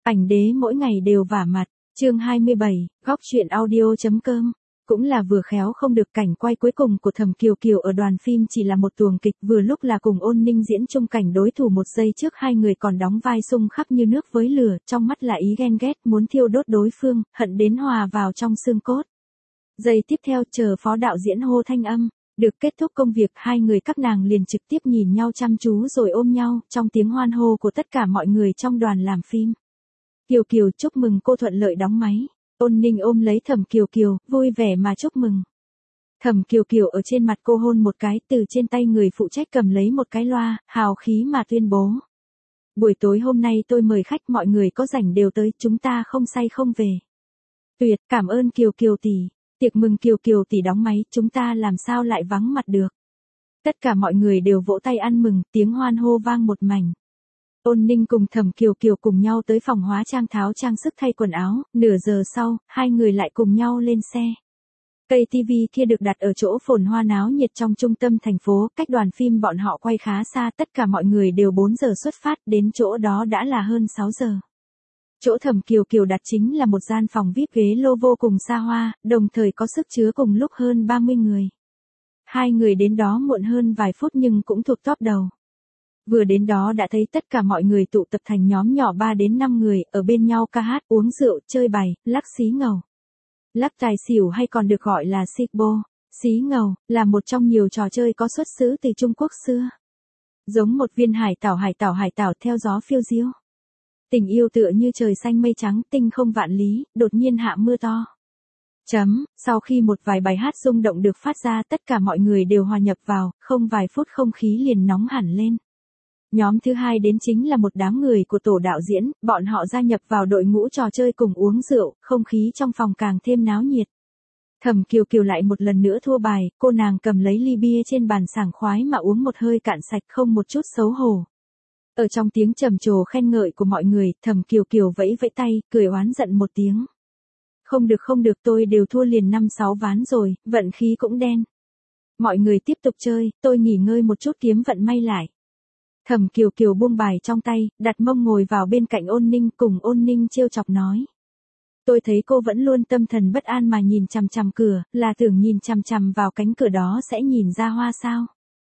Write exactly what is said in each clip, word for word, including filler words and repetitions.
Ảnh đế mỗi ngày đều vả mặt, chương hai mươi bảy, góc truyện audio.com. Cũng là vừa khéo không được, cảnh quay cuối cùng của Thẩm Kiều Kiều ở đoàn phim chỉ là một tuồng kịch, vừa lúc là cùng Ôn Ninh diễn chung cảnh đối thủ. Một giây trước hai người còn đóng vai xung khắc như nước với lửa, trong mắt là ý ghen ghét, muốn thiêu đốt đối phương, hận đến hòa vào trong xương cốt. Giây tiếp theo chờ phó đạo diễn hô thanh âm, được kết thúc công việc, hai người các nàng liền trực tiếp nhìn nhau chăm chú rồi ôm nhau, trong tiếng hoan hô của tất cả mọi người trong đoàn làm phim. Kiều Kiều, chúc mừng cô thuận lợi đóng máy. Ôn Ninh ôm lấy Thẩm Kiều Kiều, vui vẻ mà chúc mừng. Thẩm Kiều Kiều ở trên mặt cô hôn một cái, từ trên tay người phụ trách cầm lấy một cái loa, hào khí mà tuyên bố. Buổi tối hôm nay tôi mời khách, mọi người có rảnh đều tới, chúng ta không say không về. Tuyệt, cảm ơn Kiều Kiều tỷ. Tiệc mừng Kiều Kiều tỷ đóng máy, chúng ta làm sao lại vắng mặt được. Tất cả mọi người đều vỗ tay ăn mừng, tiếng hoan hô vang một mảnh. Ôn Ninh cùng Thẩm Kiều Kiều cùng nhau tới phòng hóa trang tháo trang sức thay quần áo, nửa giờ sau, hai người lại cùng nhau lên xe. Cây ti vi kia được đặt ở chỗ phồn hoa náo nhiệt trong trung tâm thành phố, cách đoàn phim bọn họ quay khá xa, tất cả mọi người đều bốn giờ xuất phát, đến chỗ đó đã là hơn sáu giờ. Chỗ Thẩm Kiều Kiều đặt chính là một gian phòng vi ai pi ghế lô vô cùng xa hoa, đồng thời có sức chứa cùng lúc hơn ba mươi người. Hai người đến đó muộn hơn vài phút nhưng cũng thuộc top đầu. Vừa đến đó đã thấy tất cả mọi người tụ tập thành nhóm nhỏ ba đến năm người, ở bên nhau ca hát, uống rượu, chơi bài, lắc xí ngầu. Lắc tài xỉu hay còn được gọi là Sigbo, xí ngầu, là một trong nhiều trò chơi có xuất xứ từ Trung Quốc xưa. Giống một viên hải tảo hải tảo hải tảo theo gió phiêu diêu. Tình yêu tựa như trời xanh mây trắng, tinh không vạn lý, đột nhiên hạ mưa to. Chấm, sau khi một vài bài hát rung động được phát ra, tất cả mọi người đều hòa nhập vào, không vài phút không khí liền nóng hẳn lên. Nhóm thứ hai đến chính là một đám người của tổ đạo diễn, bọn họ gia nhập vào đội ngũ trò chơi cùng uống rượu, không khí trong phòng càng thêm náo nhiệt. Thẩm Kiều Kiều lại một lần nữa thua bài, cô nàng cầm lấy ly bia trên bàn sảng khoái mà uống một hơi cạn sạch, không một chút xấu hổ. Ở trong tiếng trầm trồ khen ngợi của mọi người, Thẩm Kiều Kiều vẫy vẫy tay, cười oán giận một tiếng. Không được không được, tôi đều thua liền năm sáu ván rồi, vận khí cũng đen. Mọi người tiếp tục chơi, tôi nghỉ ngơi một chút kiếm vận may lại. Thẩm Kiều Kiều buông bài trong tay, đặt mông ngồi vào bên cạnh Ôn Ninh, cùng Ôn Ninh trêu chọc nói. Tôi thấy cô vẫn luôn tâm thần bất an mà nhìn chằm chằm cửa, là tưởng nhìn chằm chằm vào cánh cửa đó sẽ nhìn ra hoa sao?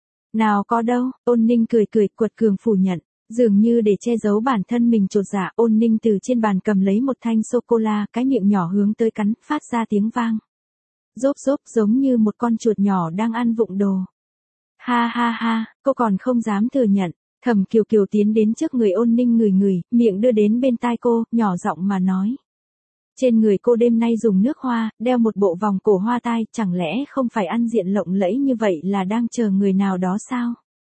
Nào có đâu, Ôn Ninh cười cười, quật cường phủ nhận. Dường như để che giấu bản thân mình chột dạ, Ôn Ninh từ trên bàn cầm lấy một thanh sô-cô-la, cái miệng nhỏ hướng tới cắn, phát ra tiếng vang. Rốp rốp, giống như một con chuột nhỏ đang ăn vụng đồ. Ha ha ha, cô còn không dám thừa nhận. Thẩm Kiều Kiều tiến đến trước người Ôn Ninh, ngửi ngửi, miệng đưa đến bên tai cô, nhỏ giọng mà nói. Trên người cô đêm nay dùng nước hoa, đeo một bộ vòng cổ hoa tai, chẳng lẽ không phải ăn diện lộng lẫy như vậy là đang chờ người nào đó sao?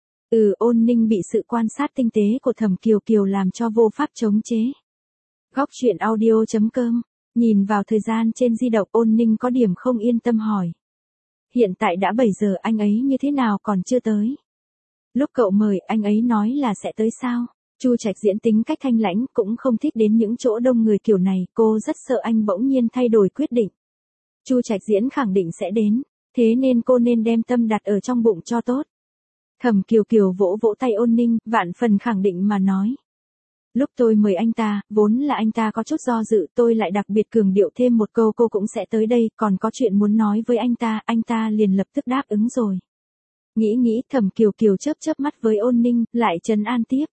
Ừ, Ôn Ninh bị sự quan sát tinh tế của Thẩm Kiều Kiều làm cho vô pháp chống chế. Góc truyện audio.com, nhìn vào thời gian trên di động, Ôn Ninh có điểm không yên tâm hỏi. Hiện tại đã bảy giờ, anh ấy như thế nào còn chưa tới? Lúc cậu mời, anh ấy nói là sẽ tới sao? Chu Trạch Diễn tính cách thanh lãnh, cũng không thích đến những chỗ đông người kiểu này, cô rất sợ anh bỗng nhiên thay đổi quyết định. Chu Trạch Diễn khẳng định sẽ đến, thế nên cô nên đem tâm đặt ở trong bụng cho tốt. Thẩm Kiều Kiều vỗ vỗ tay Ôn Ninh, vạn phần khẳng định mà nói. Lúc tôi mời anh ta, vốn là anh ta có chút do dự, tôi lại đặc biệt cường điệu thêm một câu cô cũng sẽ tới đây, còn có chuyện muốn nói với anh ta, anh ta liền lập tức đáp ứng rồi. Nghĩ nghĩ, Thẩm Kiều Kiều chớp chớp mắt với Ôn Ninh, lại trấn an tiếp.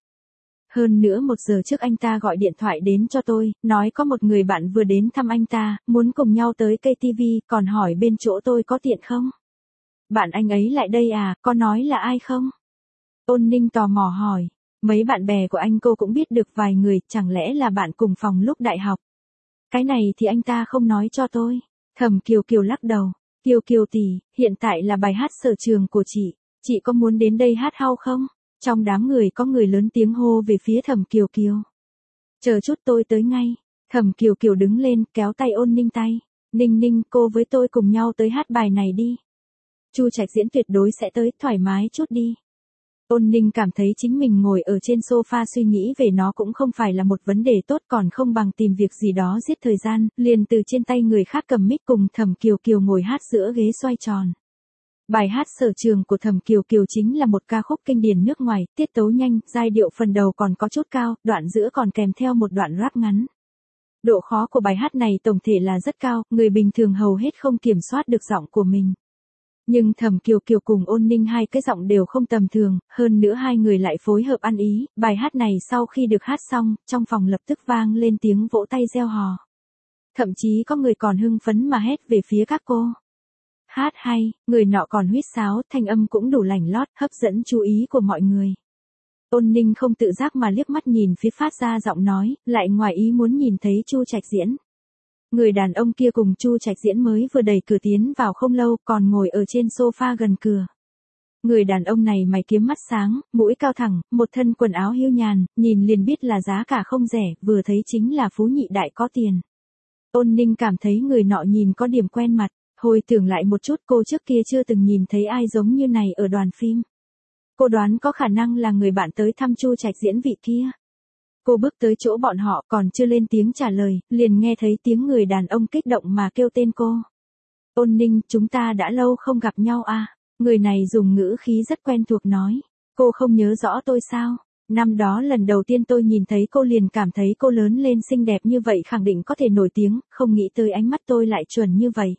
Hơn nữa một giờ trước anh ta gọi điện thoại đến cho tôi, nói có một người bạn vừa đến thăm anh ta, muốn cùng nhau tới cây ti vi, còn hỏi bên chỗ tôi có tiện không? Bạn anh ấy lại đây à, có nói là ai không? Ôn Ninh tò mò hỏi, mấy bạn bè của anh cô cũng biết được vài người, chẳng lẽ là bạn cùng phòng lúc đại học? Cái này thì anh ta không nói cho tôi. Thẩm Kiều Kiều lắc đầu, Kiều Kiều tỷ, hiện tại là bài hát sở trường của chị, chị có muốn đến đây hát hau không? Trong đám người có người lớn tiếng hô về phía Thẩm Kiều Kiều. Chờ chút tôi tới ngay. Thẩm Kiều Kiều đứng lên, kéo tay Ôn Ninh tay. Ninh Ninh, cô với tôi cùng nhau tới hát bài này đi. Chu Trạch Diễn tuyệt đối sẽ tới, thoải mái chút đi. Ôn Ninh cảm thấy chính mình ngồi ở trên sofa suy nghĩ về nó cũng không phải là một vấn đề tốt, còn không bằng tìm việc gì đó giết thời gian, liền từ trên tay người khác cầm mic cùng Thẩm Kiều Kiều ngồi hát giữa ghế xoay tròn. Bài hát sở trường của Thẩm Kiều Kiều chính là một ca khúc kinh điển nước ngoài, tiết tấu nhanh, giai điệu phần đầu còn có chút cao, đoạn giữa còn kèm theo một đoạn rap ngắn. Độ khó của bài hát này tổng thể là rất cao, người bình thường hầu hết không kiểm soát được giọng của mình. Nhưng Thẩm Kiều Kiều cùng Ôn Ninh hai cái giọng đều không tầm thường, hơn nữa hai người lại phối hợp ăn ý, bài hát này sau khi được hát xong, trong phòng lập tức vang lên tiếng vỗ tay reo hò. Thậm chí có người còn hưng phấn mà hét về phía các cô. Hát hay, người nọ còn huýt sáo, thanh âm cũng đủ lành lót, hấp dẫn chú ý của mọi người. Ôn Ninh không tự giác mà liếc mắt nhìn phía phát ra giọng nói, lại ngoài ý muốn nhìn thấy Chu Trạch Diễn. Người đàn ông kia cùng Chu Trạch Diễn mới vừa đẩy cửa tiến vào không lâu, còn ngồi ở trên sofa gần cửa. Người đàn ông này mày kiếm mắt sáng, mũi cao thẳng, một thân quần áo hiu nhàn, nhìn liền biết là giá cả không rẻ, vừa thấy chính là phú nhị đại có tiền. Ôn Ninh cảm thấy người nọ nhìn có điểm quen mặt, hồi tưởng lại một chút cô trước kia chưa từng nhìn thấy ai giống như này ở đoàn phim. Cô đoán có khả năng là người bạn tới thăm Chu Trạch Diễn vị kia. Cô bước tới chỗ bọn họ còn chưa lên tiếng trả lời, liền nghe thấy tiếng người đàn ông kích động mà kêu tên cô. Ôn Ninh, chúng ta đã lâu không gặp nhau à? Người này dùng ngữ khí rất quen thuộc nói. Cô không nhớ rõ tôi sao? Năm đó lần đầu tiên tôi nhìn thấy cô liền cảm thấy cô lớn lên xinh đẹp như vậy khẳng định có thể nổi tiếng, không nghĩ tới ánh mắt tôi lại chuẩn như vậy.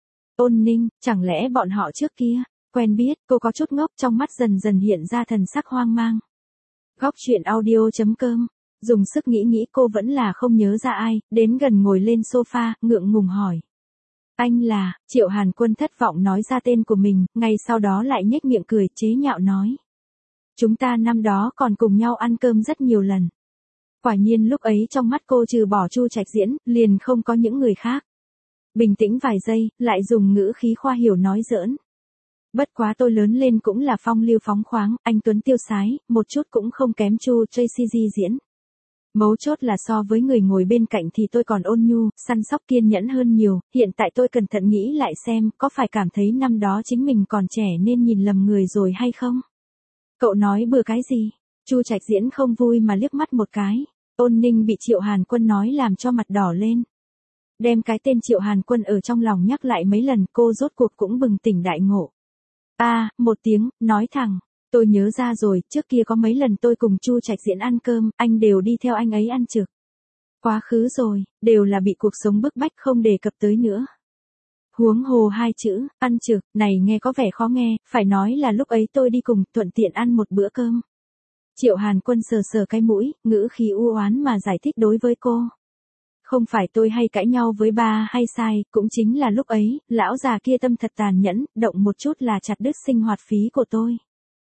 Ôn Ninh, chẳng lẽ bọn họ trước kia, quen biết, cô có chút ngốc trong mắt dần dần hiện ra thần sắc hoang mang. Góc truyện audio chấm com, dùng sức nghĩ nghĩ cô vẫn là không nhớ ra ai, đến gần ngồi lên sofa, ngượng ngùng hỏi. Anh là, Triệu Hàn Quân thất vọng nói ra tên của mình, ngay sau đó lại nhếch miệng cười chế nhạo nói. Chúng ta năm đó còn cùng nhau ăn cơm rất nhiều lần. Quả nhiên lúc ấy trong mắt cô trừ bỏ Chu Trạch Diễn, liền không có những người khác. Bình tĩnh vài giây, lại dùng ngữ khí khoa hiểu nói giỡn. Bất quá tôi lớn lên cũng là phong lưu phóng khoáng, anh tuấn tiêu sái, một chút cũng không kém Chu Tracy diễn. Mấu chốt là so với người ngồi bên cạnh thì tôi còn ôn nhu, săn sóc kiên nhẫn hơn nhiều, hiện tại tôi cẩn thận nghĩ lại xem, có phải cảm thấy năm đó chính mình còn trẻ nên nhìn lầm người rồi hay không? Cậu nói bừa cái gì? Chu Trạch Diễn không vui mà liếc mắt một cái. Ôn Ninh bị Triệu Hàn Quân nói làm cho mặt đỏ lên. Đem cái tên Triệu Hàn Quân ở trong lòng nhắc lại mấy lần, cô rốt cuộc cũng bừng tỉnh đại ngộ. A, à, một tiếng, nói thẳng, tôi nhớ ra rồi, trước kia có mấy lần tôi cùng Chu Trạch Diễn ăn cơm, anh đều đi theo anh ấy ăn trực. Quá khứ rồi, đều là bị cuộc sống bức bách không đề cập tới nữa. Huống hồ hai chữ, ăn trực, này nghe có vẻ khó nghe, phải nói là lúc ấy tôi đi cùng, thuận tiện ăn một bữa cơm. Triệu Hàn Quân sờ sờ cái mũi, ngữ khí u oán mà giải thích đối với cô. Không phải tôi hay cãi nhau với ba hay sai, cũng chính là lúc ấy, lão già kia tâm thật tàn nhẫn, động một chút là chặt đứt sinh hoạt phí của tôi.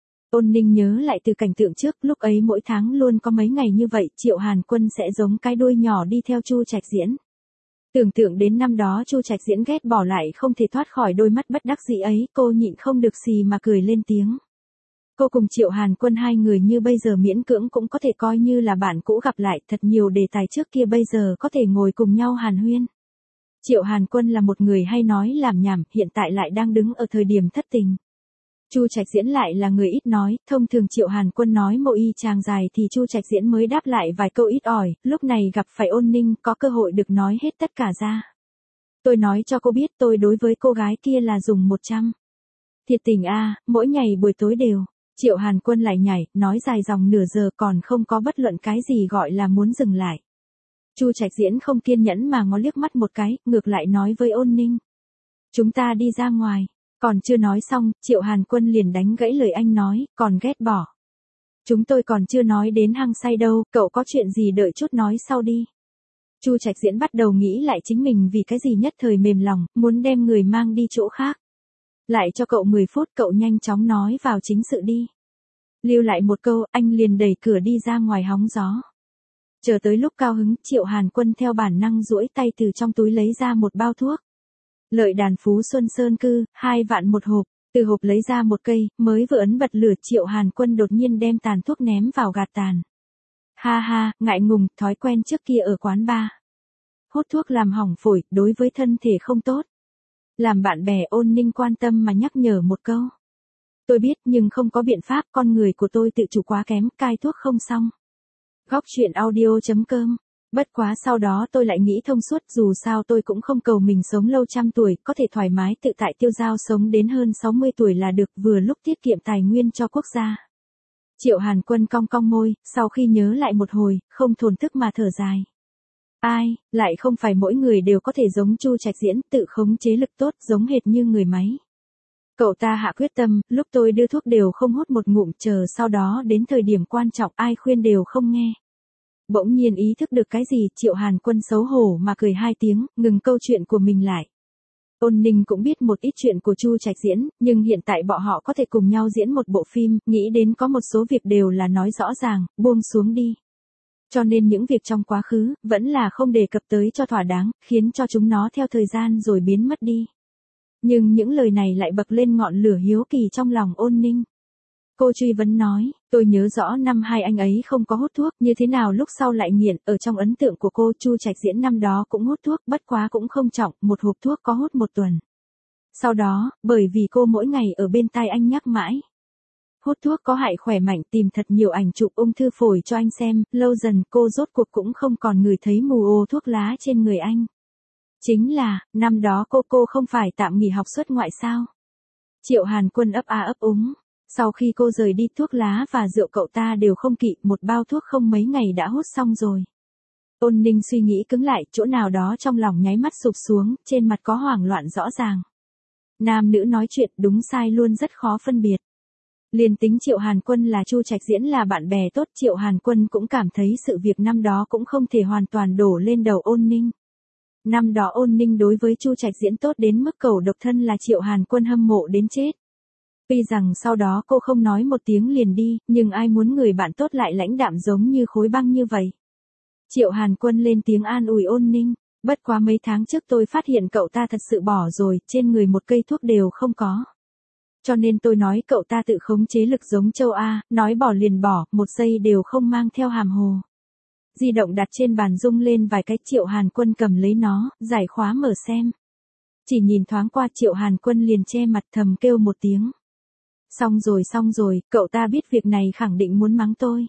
Ôn Ninh nhớ lại từ cảnh tượng trước, lúc ấy mỗi tháng luôn có mấy ngày như vậy, Triệu Hàn Quân sẽ giống cái đuôi nhỏ đi theo Chu Trạch Diễn. Tưởng tượng đến năm đó Chu Trạch Diễn ghét bỏ lại không thể thoát khỏi đôi mắt bất đắc dĩ ấy, cô nhịn không được xì mà cười lên tiếng. Cô cùng Triệu Hàn Quân hai người như bây giờ miễn cưỡng cũng có thể coi như là bạn cũ gặp lại, thật nhiều đề tài trước kia bây giờ có thể ngồi cùng nhau hàn huyên. Triệu Hàn Quân là một người hay nói làm nhảm, hiện tại lại đang đứng ở thời điểm thất tình. Chu Trạch Diễn lại là người ít nói, thông thường Triệu Hàn Quân nói một y chàng dài thì Chu Trạch Diễn mới đáp lại vài câu ít ỏi, lúc này gặp phải Ôn Ninh có cơ hội được nói hết tất cả ra. Tôi nói cho cô biết tôi đối với cô gái kia là dùng một trăm. Thiệt tình a, mỗi ngày buổi tối đều. Triệu Hàn Quân lại nhảy, nói dài dòng nửa giờ còn không có bất luận cái gì gọi là muốn dừng lại. Chu Trạch Diễn không kiên nhẫn mà ngó liếc mắt một cái, ngược lại nói với Ôn Ninh. Chúng ta đi ra ngoài. Còn chưa nói xong, Triệu Hàn Quân liền đánh gãy lời anh nói, còn ghét bỏ. Chúng tôi còn chưa nói đến hăng say đâu, cậu có chuyện gì đợi chút nói sau đi. Chu Trạch Diễn bắt đầu nghĩ lại chính mình vì cái gì nhất thời mềm lòng, muốn đem người mang đi chỗ khác. Lại cho cậu mười phút, cậu nhanh chóng nói vào chính sự đi. Lưu lại một câu, anh liền đẩy cửa đi ra ngoài hóng gió. Chờ tới lúc cao hứng, Triệu Hàn Quân theo bản năng duỗi tay từ trong túi lấy ra một bao thuốc. Lợi đàn Phú Xuân Sơn Cư, hai vạn một hộp, từ hộp lấy ra một cây, mới vừa ấn bật lửa Triệu Hàn Quân đột nhiên đem tàn thuốc ném vào gạt tàn. Ha ha, ngại ngùng, thói quen trước kia ở quán bar. Hút thuốc làm hỏng phổi, đối với thân thể không tốt. Làm bạn bè Ôn Ninh quan tâm mà nhắc nhở một câu. Tôi biết nhưng không có biện pháp, con người của tôi tự chủ quá kém, cai thuốc không xong. Góc truyện audio chấm com Bất quá sau đó tôi lại nghĩ thông suốt, dù sao tôi cũng không cầu mình sống lâu trăm tuổi, có thể thoải mái tự tại tiêu dao sống đến hơn sáu mươi tuổi là được, vừa lúc tiết kiệm tài nguyên cho quốc gia. Triệu Hàn Quân cong cong môi, sau khi nhớ lại một hồi, không thổn thức mà thở dài. Ai, lại không phải mỗi người đều có thể giống Chu Trạch Diễn, tự khống chế lực tốt, giống hệt như người máy. Cậu ta hạ quyết tâm, lúc tôi đưa thuốc đều không hút một ngụm, chờ sau đó đến thời điểm quan trọng ai khuyên đều không nghe. Bỗng nhiên ý thức được cái gì, Triệu Hàn Quân xấu hổ mà cười hai tiếng, ngừng câu chuyện của mình lại. Ôn Ninh cũng biết một ít chuyện của Chu Trạch Diễn, nhưng hiện tại bọn họ có thể cùng nhau diễn một bộ phim, nghĩ đến có một số việc đều là nói rõ ràng, buông xuống đi. Cho nên những việc trong quá khứ, vẫn là không đề cập tới cho thỏa đáng, khiến cho chúng nó theo thời gian rồi biến mất đi. Nhưng những lời này lại bật lên ngọn lửa hiếu kỳ trong lòng Ôn Ninh. Cô truy vấn nói, tôi nhớ rõ năm hai anh ấy không có hút thuốc, như thế nào lúc sau lại nghiện, ở trong ấn tượng của cô Chu Trạch Diễn năm đó cũng hút thuốc, bất quá cũng không trọng, một hộp thuốc có hút một tuần. Sau đó, bởi vì cô mỗi ngày ở bên tai anh nhắc mãi. Hút thuốc có hại khỏe mạnh, tìm thật nhiều ảnh chụp ung thư phổi cho anh xem, lâu dần cô rốt cuộc cũng không còn ngửi thấy mùi ô thuốc lá trên người anh. Chính là, năm đó cô cô không phải tạm nghỉ học xuất ngoại sao? Triệu Hàn Quân ấp a ấp úng. Sau khi cô rời đi, thuốc lá và rượu cậu ta đều không kỵ, một bao thuốc không mấy ngày đã hút xong rồi. Ôn Ninh suy nghĩ cứng lại, chỗ nào đó trong lòng nháy mắt sụp xuống, trên mặt có hoảng loạn rõ ràng. Nam nữ nói chuyện đúng sai luôn rất khó phân biệt. Liền tính Triệu Hàn Quân là Chu Trạch Diễn là bạn bè tốt, Triệu Hàn Quân cũng cảm thấy sự việc năm đó cũng không thể hoàn toàn đổ lên đầu Ôn Ninh. Năm đó Ôn Ninh đối với Chu Trạch Diễn tốt đến mức cầu độc thân là Triệu Hàn Quân hâm mộ đến chết. Tuy rằng sau đó cô không nói một tiếng liền đi, nhưng ai muốn người bạn tốt lại lãnh đạm giống như khối băng như vậy. Triệu Hàn Quân lên tiếng an ủi Ôn Ninh, bất quá mấy tháng trước tôi phát hiện cậu ta thật sự bỏ rồi, trên người một cây thuốc đều không có. Cho nên tôi nói cậu ta tự khống chế lực giống châu A, nói bỏ liền bỏ, một giây đều không mang theo hàm hồ. Di động đặt trên bàn rung lên vài cái, Triệu Hàn Quân cầm lấy nó, giải khóa mở xem. Chỉ nhìn thoáng qua Triệu Hàn Quân liền che mặt thầm kêu một tiếng. Xong rồi xong rồi, cậu ta biết việc này khẳng định muốn mắng tôi.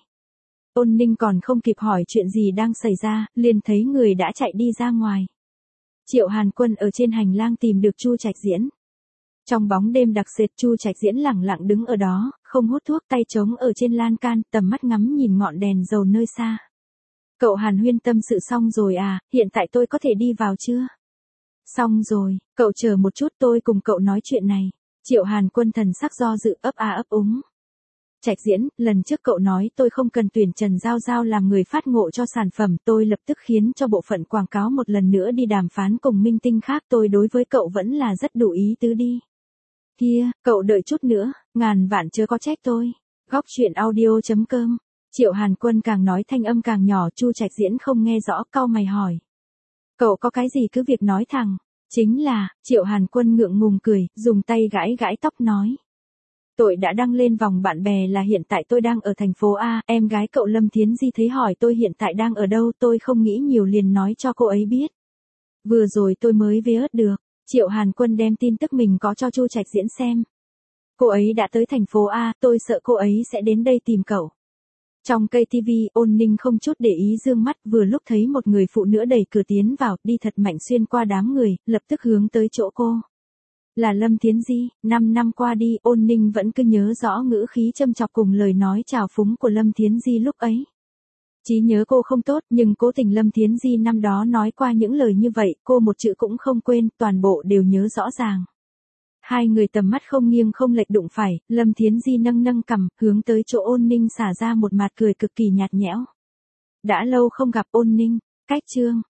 Ôn Ninh còn không kịp hỏi chuyện gì đang xảy ra, liền thấy người đã chạy đi ra ngoài. Triệu Hàn Quân ở trên hành lang tìm được Chu Trạch Diễn. Trong bóng đêm đặc sệt, Chu Trạch Diễn lẳng lặng đứng ở đó, không hút thuốc, tay trống ở trên lan can, tầm mắt ngắm nhìn ngọn đèn dầu nơi xa. Cậu Hàn Huyên tâm sự xong rồi à, hiện tại tôi có thể đi vào chưa? Xong rồi, cậu chờ một chút tôi cùng cậu nói chuyện này. Triệu Hàn Quân thần sắc do dự ấp a ấp úng. Trạch Diễn, lần trước cậu nói tôi không cần tuyển Trần Giao Giao làm người phát ngộ cho sản phẩm, tôi lập tức khiến cho bộ phận quảng cáo một lần nữa đi đàm phán cùng minh tinh khác, tôi đối với cậu vẫn là rất đủ ý tứ đi. Kia, cậu đợi chút nữa, ngàn vạn chớ có trách tôi. Góc truyện audio chấm com. Triệu Hàn Quân càng nói thanh âm càng nhỏ, Chu Trạch Diễn không nghe rõ, cau mày hỏi. Cậu có cái gì cứ việc nói thẳng. Chính là, Triệu Hàn Quân ngượng ngùng cười, dùng tay gãi gãi tóc nói. Tôi đã đăng lên vòng bạn bè là hiện tại tôi đang ở thành phố A, em gái cậu Lâm Thiến Di thấy hỏi tôi hiện tại đang ở đâu, tôi không nghĩ nhiều liền nói cho cô ấy biết. Vừa rồi tôi mới về ớt được, Triệu Hàn Quân đem tin tức mình có cho Chu Trạch Diễn xem. Cô ấy đã tới thành phố A, tôi sợ cô ấy sẽ đến đây tìm cậu. Trong cây tivi, Ôn Ninh không chút để ý dương mắt, vừa lúc thấy một người phụ nữ đẩy cửa tiến vào, đi thật mạnh xuyên qua đám người, lập tức hướng tới chỗ cô. Là Lâm Thiến Di, năm năm qua đi, Ôn Ninh vẫn cứ nhớ rõ ngữ khí châm chọc cùng lời nói trào phúng của Lâm Thiến Di lúc ấy. Trí nhớ cô không tốt, nhưng cố tình Lâm Thiến Di năm đó nói qua những lời như vậy, cô một chữ cũng không quên, toàn bộ đều nhớ rõ ràng. Hai người tầm mắt không nghiêng không lệch đụng phải, Lâm Thiến Di nâng nâng cằm, hướng tới chỗ Ôn Ninh xả ra một mặt cười cực kỳ nhạt nhẽo. Đã lâu không gặp Ôn Ninh, cách chương.